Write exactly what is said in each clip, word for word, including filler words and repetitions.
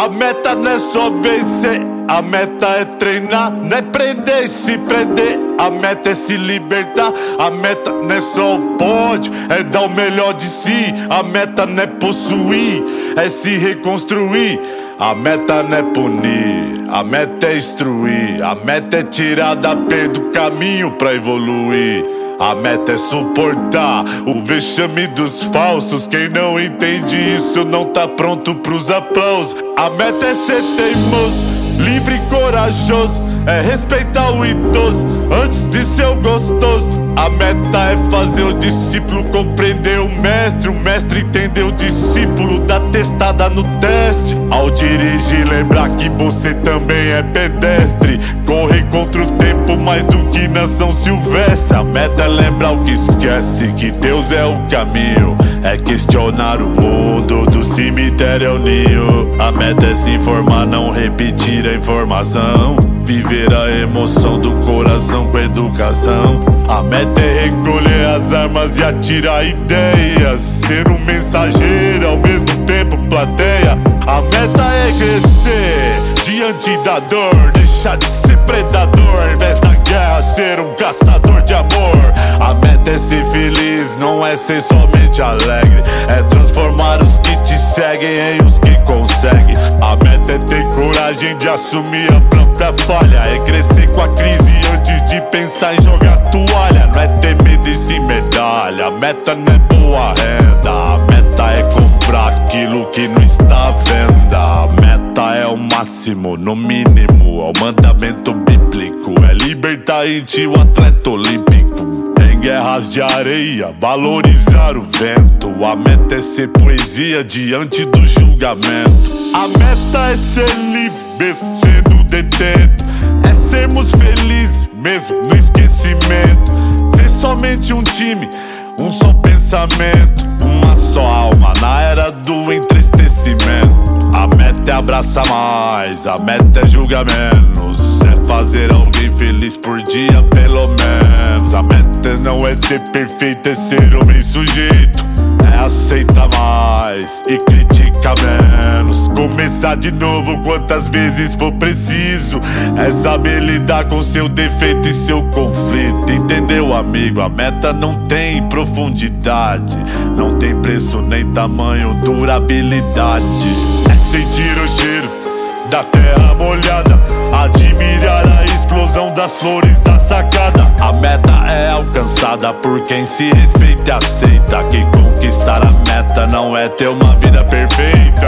A meta não é só vencer, a meta é treinar, não é prender e se prender. A meta é se libertar, a meta não é só o pódio, é dar o melhor de si. A meta não é possuir, é se reconstruir. A meta não é punir, a meta é instruir. A meta é tirar da pé do caminho pra evoluir. A meta é suportar o vexame dos falsos. Quem não entende isso não tá pronto pros aplausos. A meta é ser teimoso, livre e corajoso, é respeitar o idoso antes de ser o gostoso. A meta é fazer o discípulo compreender o mestre, o mestre entender o discípulo, dar testada no teste. Ao dirigir, lembrar que você também é pedestre. Correr contra o tempo mais do que nação silvestre. A meta é lembrar o que esquece, que Deus é o caminho. É questionar o mundo, do cemitério ao ninho. A meta é se informar, não repetir a informação. Viver a emoção do coração com educação. A meta é recolher as armas e atirar ideias. Ser um mensageiro, ao mesmo tempo plateia. A meta é crescer diante da dor, deixar de ser predador, ao invés da guerra ser um caçador de amor. A meta é ser feliz, não é ser somente alegre. É transformar os que te seguem em os que conseguem. A meta é ter coragem de assumir a própria falha. É crescer com a crise antes de pensar em jogar toalha. Não é ter medo e sim medalha. A meta não é boa renda, a meta é comprar aquilo que não está à venda. A meta é o máximo, no mínimo, é o mandamento bíblico. É libertar em ti o atleta olímpico. Em guerras de areia, valorizar o vento. A meta é ser poesia diante do julgamento. A meta é ser livre, mesmo sendo detento. É sermos felizes, mesmo no esquecimento. Ser somente um time, um só pensamento, uma só alma na era do entristecimento. A meta é abraçar mais, a meta é julgar menos. É fazer alguém feliz por dia, pelo menos. A meta não é ser perfeito, é ser homem sujeito. É aceitar mais e criticar menos. Começar de novo quantas vezes for preciso. É saber lidar com seu defeito e seu conflito. Entendeu, amigo? A meta não tem profundidade, não tem preço nem tamanho, durabilidade. É sentir o cheiro da terra molhada, admirar a explosão das flores da sacada. A meta é alcançada por quem se respeita e aceita que conquistar a meta não é ter uma vida perfeita.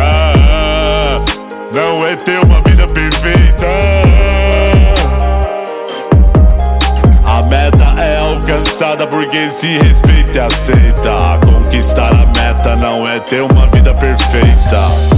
Não é ter uma vida perfeita. A meta é alcançada por quem se respeita e aceita. Conquistar a meta não é ter uma vida perfeita.